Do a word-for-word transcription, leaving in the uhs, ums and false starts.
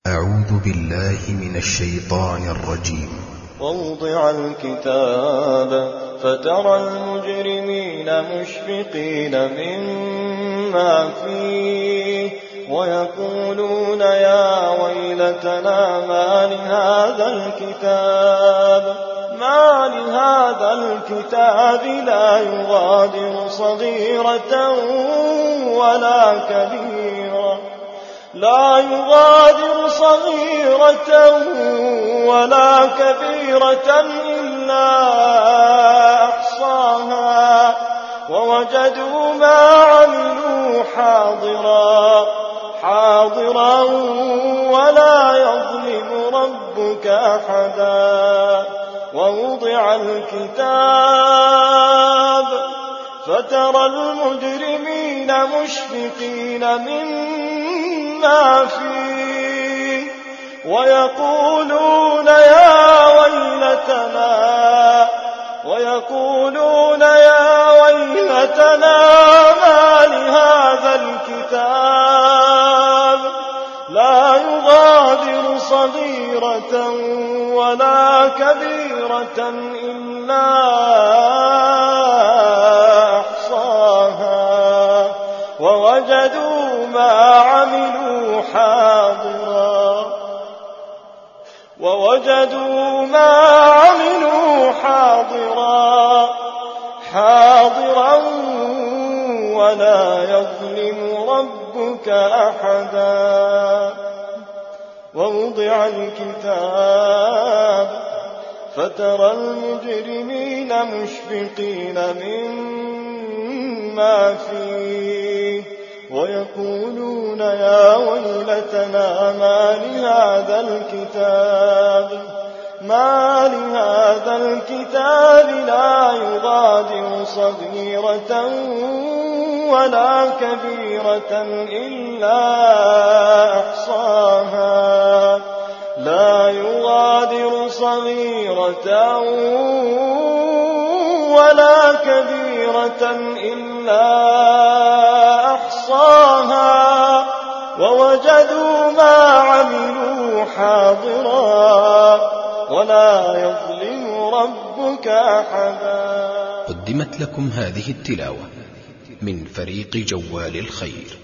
أعوذ بالله من الشيطان الرجيم. ووضع الكتاب فترى المجرمين مشفقين مما فيه ويقولون يا ويلتنا ما لهذا الكتاب ما لهذا الكتاب لا يغادر صغيرة ولا كبيرة لا يغادر صغيرة ولا كبيرة إلا أحصاها ووجدوا ما عملوا حاضرا حاضرا ولا يظلم ربك أحدا. ووضع الكتاب فترى المجرمين مشفقين مما فيه ويقولون يا ويلتنا ويقولون يا ويلتنا ما لهذا الكتاب لا يغادر صغيرة ولا كبيرة إلا أحصاها ووجدوا ما عملوا حاضرا ووجدوا ما عملوا حاضرا حاضرا ولا يظلم ربك أحدا. ووضع الكتاب فترى المجرمين مشفقين مما فيه ويقولون يا ويلتنا ما لهذا الكتاب ما لهذا الكتاب لا يغادر صغيرة ولا كبيرة إلا أحصاها لا يغادر صغيرة ولا كبيرة إلا أحصاها ووجدوا ما عملوا حاضرا ولا يظلم ربك أحدا. قدمت لكم هذه التلاوة من فريق جوال الخير.